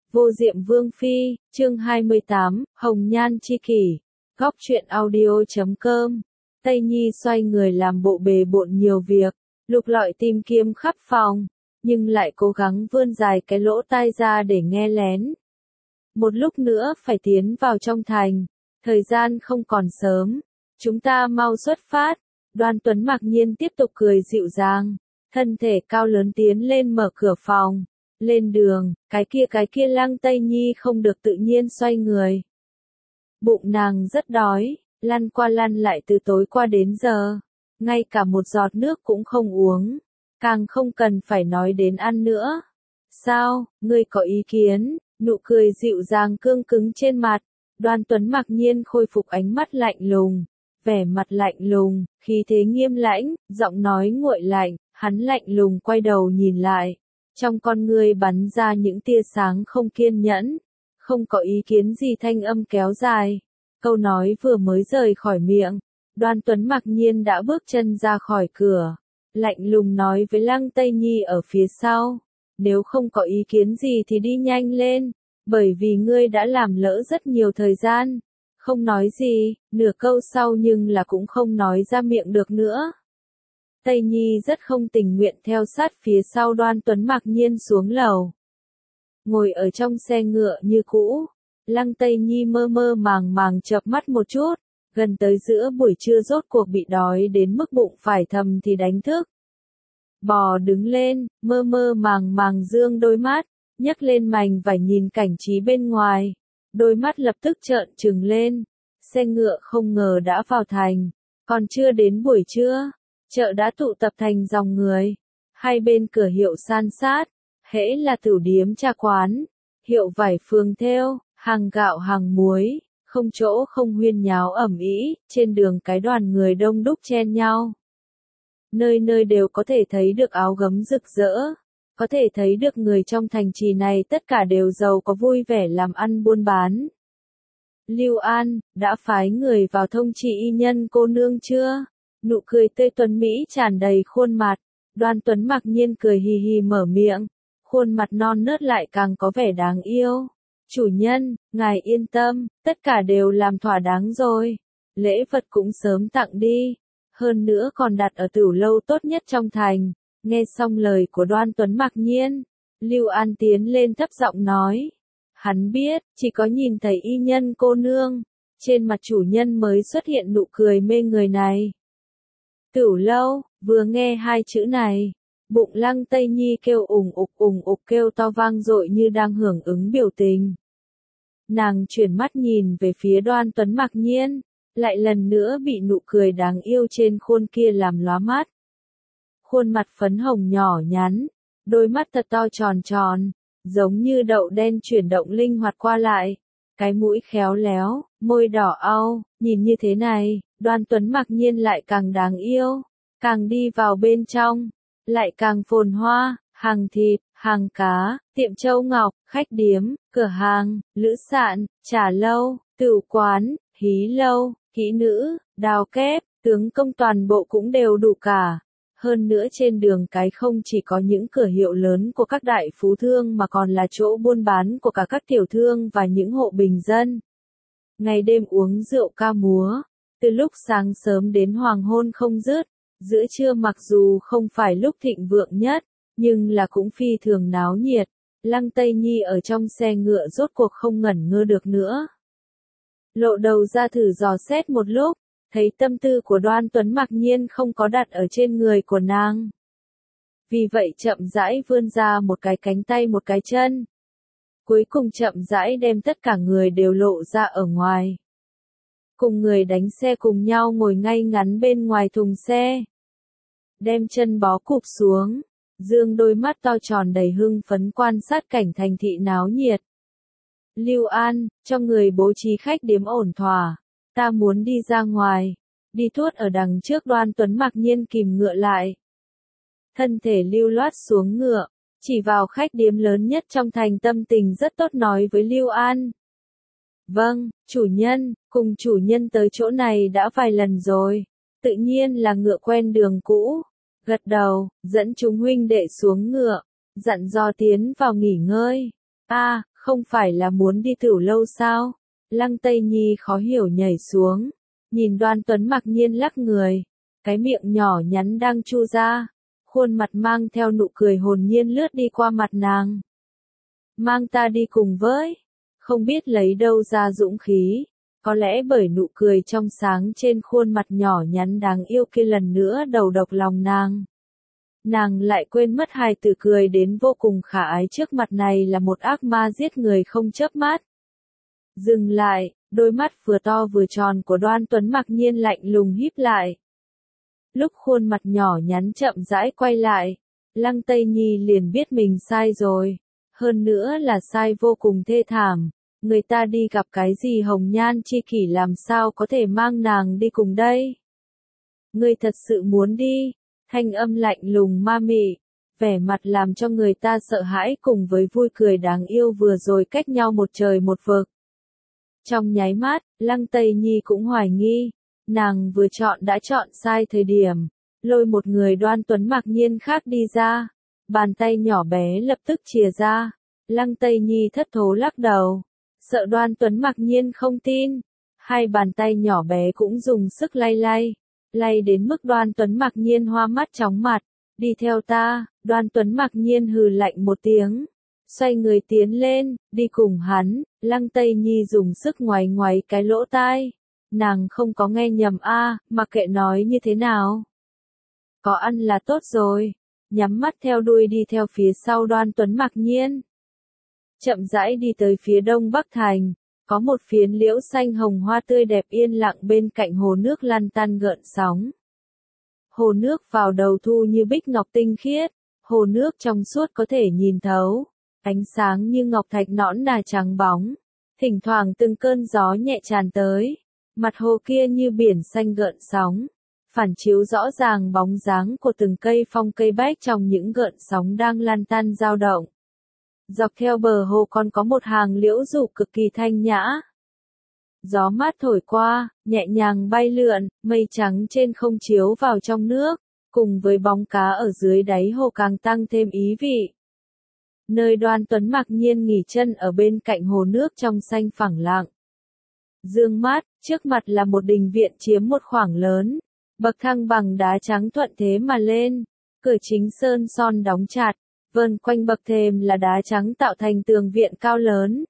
Vô Diệm Vương Phi, chương 28, Hồng Nhan Chi Kỷ, Góc truyện audio.com. Tây Nhi xoay người làm bộ bề bộn nhiều việc, lục lọi tìm kiếm khắp phòng, nhưng lại cố gắng vươn dài cái lỗ tai ra để nghe lén. Một lúc nữa phải tiến vào trong thành, thời gian không còn sớm, chúng ta mau xuất phát. Đoan Tuấn mặc nhiên tiếp tục cười dịu dàng, thân thể cao lớn tiến lên mở cửa phòng. Lên đường, cái kia Lăng Tây Nhi không được tự nhiên xoay người. Bụng nàng rất đói, lăn qua lăn lại từ tối qua đến giờ, ngay cả một giọt nước cũng không uống, càng không cần phải nói đến ăn nữa. Sao, ngươi có ý kiến? Nụ cười dịu dàng cương cứng trên mặt, Đoan Tuấn mặc nhiên khôi phục ánh mắt lạnh lùng, vẻ mặt lạnh lùng, khí thế nghiêm lãnh, giọng nói nguội lạnh, hắn lạnh lùng quay đầu nhìn lại. Trong con ngươi bắn ra những tia sáng không kiên nhẫn, không có ý kiến gì thanh âm kéo dài. Câu nói vừa mới rời khỏi miệng, Đoan Tuấn mặc nhiên đã bước chân ra khỏi cửa, lạnh lùng nói với Lăng Tây Nhi ở phía sau. Nếu không có ý kiến gì thì đi nhanh lên, bởi vì ngươi đã làm lỡ rất nhiều thời gian. Không nói gì, nửa câu sau nhưng là cũng không nói ra miệng được nữa. Tây Nhi rất không tình nguyện theo sát phía sau Đoan Tuấn mặc nhiên xuống lầu. Ngồi ở trong xe ngựa như cũ, Lăng Tây Nhi mơ mơ màng màng chợp mắt một chút, gần tới giữa buổi trưa rốt cuộc bị đói đến mức bụng phải thầm thì đánh thức. Bò đứng lên, mơ mơ màng màng dương đôi mắt, nhấc lên mành vải nhìn cảnh trí bên ngoài, đôi mắt lập tức trợn trừng lên. Xe ngựa không ngờ đã vào thành, còn chưa đến buổi trưa. Chợ đã tụ tập thành dòng người, hai bên cửa hiệu san sát, hễ là tửu điếm trà quán, hiệu vải phương thêu, hàng gạo hàng muối, không chỗ không huyên nháo ẩm ĩ, trên đường cái đoàn người đông đúc chen nhau. Nơi nơi đều có thể thấy được áo gấm rực rỡ, có thể thấy được người trong thành trì này tất cả đều giàu có vui vẻ làm ăn buôn bán. Lưu An, đã phái người vào thông tri y nhân cô nương chưa? Nụ cười tươi tuấn mỹ tràn đầy khuôn mặt, Đoan Tuấn mặc nhiên cười hì hì mở miệng, khuôn mặt non nớt lại càng có vẻ đáng yêu. Chủ nhân, ngài yên tâm, tất cả đều làm thỏa đáng rồi, lễ vật cũng sớm tặng đi, hơn nữa còn đặt ở tửu lâu tốt nhất trong thành. Nghe xong lời của Đoan Tuấn mặc nhiên, Lưu An tiến lên thấp giọng nói, hắn biết, chỉ có nhìn thấy y nhân cô nương, trên mặt chủ nhân mới xuất hiện nụ cười mê người này. Tửu lâu, vừa nghe hai chữ này, bụng Lăng Tây Nhi kêu ủng ục kêu to vang dội như đang hưởng ứng biểu tình. Nàng chuyển mắt nhìn về phía Đoan Tuấn mặc nhiên, lại lần nữa bị nụ cười đáng yêu trên khuôn kia làm lóa mắt. Khuôn mặt phấn hồng nhỏ nhắn, đôi mắt thật to tròn tròn, giống như đậu đen chuyển động linh hoạt qua lại, cái mũi khéo léo, môi đỏ au, nhìn như thế này, Đoan Tuấn mặc nhiên lại càng đáng yêu, càng đi vào bên trong, lại càng phồn hoa, hàng thịt, hàng cá, tiệm châu ngọc, khách điếm, cửa hàng, lữ sạn, trà lâu, tửu quán, hí lâu, kỹ nữ, đào kép, tướng công toàn bộ cũng đều đủ cả. Hơn nữa trên đường cái không chỉ có những cửa hiệu lớn của các đại phú thương mà còn là chỗ buôn bán của cả các tiểu thương và những hộ bình dân. Ngày đêm uống rượu ca múa, từ lúc sáng sớm đến hoàng hôn không dứt, giữa trưa mặc dù không phải lúc thịnh vượng nhất, nhưng là cũng phi thường náo nhiệt. Lăng Tây Nhi ở trong xe ngựa rốt cuộc không ngẩn ngơ được nữa. Lộ đầu ra thử dò xét một lúc, thấy tâm tư của Đoan Tuấn mặc nhiên không có đặt ở trên người của nàng. Vì vậy chậm rãi vươn ra một cái cánh tay một cái chân. Cuối cùng chậm rãi đem tất cả người đều lộ ra ở ngoài. Cùng người đánh xe cùng nhau ngồi ngay ngắn bên ngoài thùng xe. Đem chân bó cụp xuống, dương đôi mắt to tròn đầy hưng phấn quan sát cảnh thành thị náo nhiệt. Lưu An, cho người bố trí khách điếm ổn thỏa. Ta muốn đi ra ngoài, đi tuốt ở đằng trước. Đoan Tuấn mặc nhiên kìm ngựa lại. Thân thể lưu loát xuống ngựa, chỉ vào khách điếm lớn nhất trong thành, tâm tình rất tốt nói với Lưu An. Vâng, chủ nhân, cùng chủ nhân tới chỗ này đã vài lần rồi, tự nhiên là ngựa quen đường cũ. Gật đầu, dẫn chúng huynh đệ xuống ngựa, dặn dò tiến vào nghỉ ngơi. Không phải là muốn đi Tửu Lâu sao? Lăng Tây Nhi khó hiểu nhảy xuống, nhìn Đoan Tuấn mặc nhiên lắc người, cái miệng nhỏ nhắn đang chu ra, khuôn mặt mang theo nụ cười hồn nhiên lướt đi qua mặt nàng. Mang ta đi cùng với, không biết lấy đâu ra dũng khí, có lẽ bởi nụ cười trong sáng trên khuôn mặt nhỏ nhắn đáng yêu kia lần nữa đầu độc lòng nàng. Nàng lại quên mất hài tử cười đến vô cùng khả ái trước mặt này là một ác ma giết người không chớp mắt. Dừng lại, đôi mắt vừa to vừa tròn của Đoan Tuấn mặc nhiên lạnh lùng híp lại. Lúc khuôn mặt nhỏ nhắn chậm rãi quay lại, Lăng Tây Nhi liền biết mình sai rồi, hơn nữa là sai vô cùng thê thảm. Người ta đi gặp cái gì hồng nhan chi kỷ làm sao có thể mang nàng đi cùng đây? Ngươi thật sự muốn đi? Thanh âm lạnh lùng ma mị, vẻ mặt làm cho người ta sợ hãi cùng với vui cười đáng yêu vừa rồi cách nhau một trời một vực. Trong nháy mắt, Lăng Tây Nhi cũng hoài nghi, nàng vừa chọn đã chọn sai thời điểm, lôi một người Đoan Tuấn mặc nhiên khác đi ra, bàn tay nhỏ bé lập tức chìa ra, Lăng Tây Nhi thất thố lắc đầu, sợ Đoan Tuấn mặc nhiên không tin, hai bàn tay nhỏ bé cũng dùng sức lay lay. Lay đến mức Đoan Tuấn mặc nhiên hoa mắt chóng mặt, đi theo ta, Đoan Tuấn mặc nhiên hừ lạnh một tiếng, xoay người tiến lên, đi cùng hắn, Lăng Tây Nhi dùng sức ngoáy ngoáy cái lỗ tai, nàng không có nghe nhầm mặc kệ nói như thế nào. Có ăn là tốt rồi, nhắm mắt theo đuôi đi theo phía sau Đoan Tuấn mặc nhiên. Chậm rãi đi tới phía đông bắc thành. Có một phiến liễu xanh hồng hoa tươi đẹp yên lặng bên cạnh hồ nước lăn tăn gợn sóng. Hồ nước vào đầu thu như bích ngọc tinh khiết, hồ nước trong suốt có thể nhìn thấu, ánh sáng như ngọc thạch nõn nà trắng bóng, thỉnh thoảng từng cơn gió nhẹ tràn tới, mặt hồ kia như biển xanh gợn sóng, phản chiếu rõ ràng bóng dáng của từng cây phong cây bách trong những gợn sóng đang lăn tăn dao động. Dọc theo bờ hồ còn có một hàng liễu rủ cực kỳ thanh nhã. Gió mát thổi qua, nhẹ nhàng bay lượn, mây trắng trên không chiếu vào trong nước, cùng với bóng cá ở dưới đáy hồ càng tăng thêm ý vị. Nơi Đoan Tuấn mặc nhiên nghỉ chân ở bên cạnh hồ nước trong xanh phẳng lặng. Dương mắt, trước mặt là một đình viện chiếm một khoảng lớn, bậc thang bằng đá trắng thuận thế mà lên, cửa chính sơn son đóng chặt. Vơn quanh bậc thềm là đá trắng tạo thành tường viện cao lớn.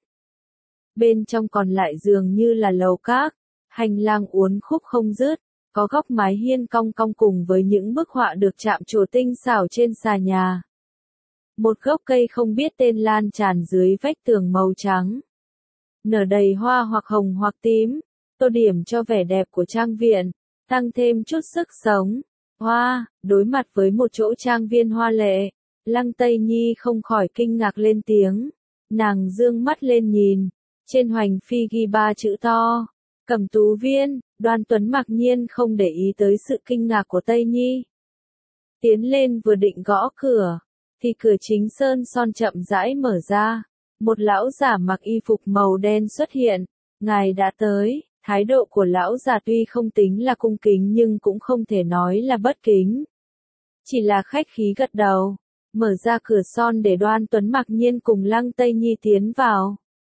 Bên trong còn lại dường như là lầu các, hành lang uốn khúc không dứt, có góc mái hiên cong cong cùng với những bức họa được chạm trổ tinh xảo trên xà nhà. Một gốc cây không biết tên lan tràn dưới vách tường màu trắng. Nở đầy hoa hoặc hồng hoặc tím, tô điểm cho vẻ đẹp của trang viện, tăng thêm chút sức sống. Hoa, đối mặt với một chỗ trang viên hoa lệ. Lăng Tây Nhi không khỏi kinh ngạc lên tiếng, nàng dương mắt lên nhìn, trên hoành phi ghi 3 chữ to, Cẩm Tú Viên. Đoan Tuấn mặc nhiên không để ý tới sự kinh ngạc của Tây Nhi. Tiến lên vừa định gõ cửa, thì cửa chính sơn son chậm rãi mở ra, một lão giả mặc y phục màu đen xuất hiện, ngài đã tới. Thái độ của lão già tuy không tính là cung kính nhưng cũng không thể nói là bất kính, chỉ là khách khí gật đầu. Mở ra cửa son để Đoan Tuấn mặc nhiên cùng Lăng Tây Nhi tiến vào.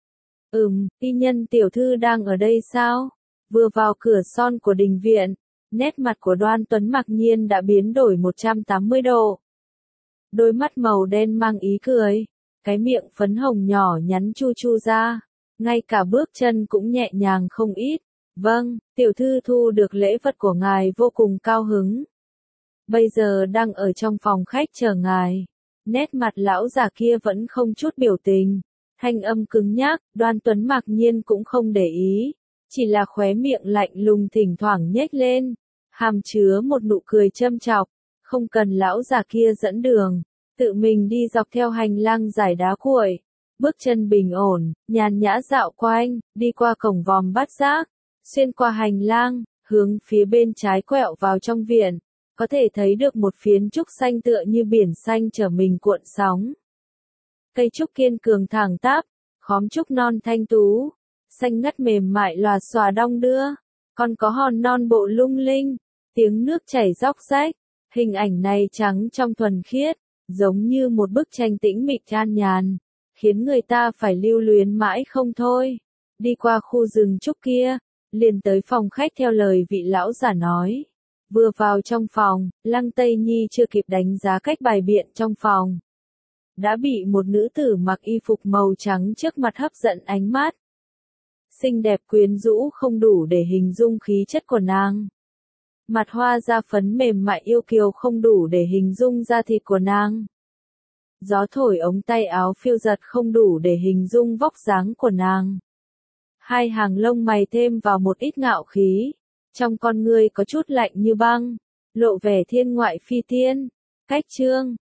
Y nhân tiểu thư đang ở đây sao? Vừa vào cửa son của đình viện, nét mặt của Đoan Tuấn mặc nhiên đã biến đổi 180 độ. Đôi mắt màu đen mang ý cười, cái miệng phấn hồng nhỏ nhắn chu chu ra, ngay cả bước chân cũng nhẹ nhàng không ít. Vâng, tiểu thư thu được lễ vật của ngài vô cùng cao hứng. Bây giờ đang ở trong phòng khách chờ ngài. Nét mặt lão già kia vẫn không chút biểu tình, thanh âm cứng nhắc. Đoan Tuấn mặc nhiên cũng không để ý, chỉ là khóe miệng lạnh lùng thỉnh thoảng nhếch lên, hàm chứa một nụ cười châm chọc. Không cần lão già kia dẫn đường, tự mình đi dọc theo hành lang dài đá cuội, bước chân bình ổn, nhàn nhã dạo quanh, đi qua cổng vòm bát giác, xuyên qua hành lang, hướng phía bên trái quẹo vào trong viện. Có thể thấy được một phiến trúc xanh tựa như biển xanh chở mình cuộn sóng. Cây trúc kiên cường thẳng tắp, khóm trúc non thanh tú, xanh ngắt mềm mại lòa xòa đong đưa, còn có hòn non bộ lung linh, tiếng nước chảy róc rách, hình ảnh này trắng trong thuần khiết, giống như một bức tranh tĩnh mịch an nhàn, khiến người ta phải lưu luyến mãi không thôi. Đi qua khu rừng trúc kia, liền tới phòng khách theo lời vị lão giả nói. Vừa vào trong phòng, Lăng Tây Nhi chưa kịp đánh giá cách bày biện trong phòng. Đã bị một nữ tử mặc y phục màu trắng trước mặt hấp dẫn ánh mắt. Xinh đẹp quyến rũ không đủ để hình dung khí chất của nàng. Mặt hoa da phấn mềm mại yêu kiều không đủ để hình dung da thịt của nàng. Gió thổi ống tay áo phiêu giật không đủ để hình dung vóc dáng của nàng. Hai hàng lông mày thêm vào một ít ngạo khí. Trong con ngươi có chút lạnh như băng, lộ vẻ thiên ngoại phi thiên. Cách chương